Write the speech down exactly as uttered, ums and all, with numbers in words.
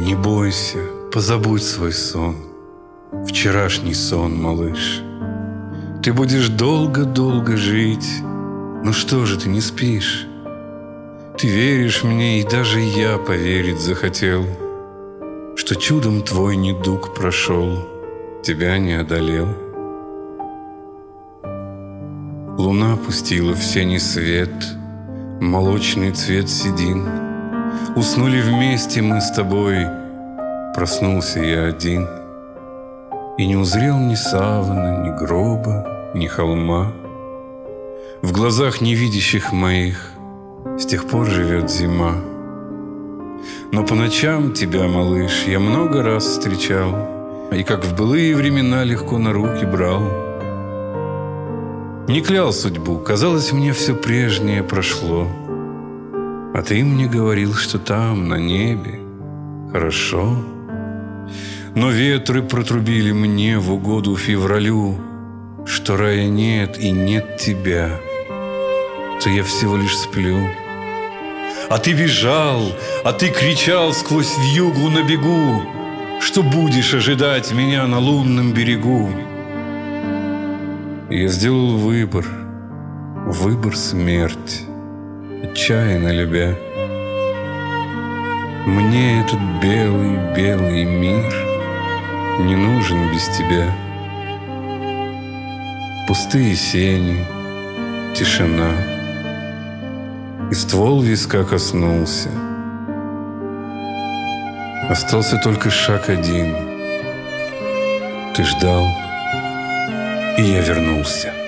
Не бойся, позабудь свой сон, вчерашний сон, малыш. Ты будешь долго-долго жить. Ну что же ты не спишь? Ты веришь мне, и даже я поверить захотел, что чудом твой недуг прошел, тебя не одолел. Луна пустила в сени свет, молочный цвет седин. Уснули вместе мы с тобой, проснулся я один. И не узрел ни савана, ни гроба, ни холма. В глазах невидящих моих с тех пор живет зима. Но по ночам тебя, малыш, я много раз встречал, и как в былые времена легко на руки брал. Не клял судьбу, казалось, мне все прежнее прошло. А ты мне говорил, что там, на небе, хорошо. Но ветры протрубили мне в угоду февралю, что рая нет и нет тебя, то я всего лишь сплю. А ты бежал, а ты кричал сквозь вьюгу на бегу, что будешь ожидать меня на лунном берегу. Я сделал выбор, выбор смерть, отчаянно любя. Мне этот белый-белый мир не нужен без тебя. Пустые сени, тишина, и ствол виска коснулся. Остался только шаг один. Ты ждал, и я вернулся.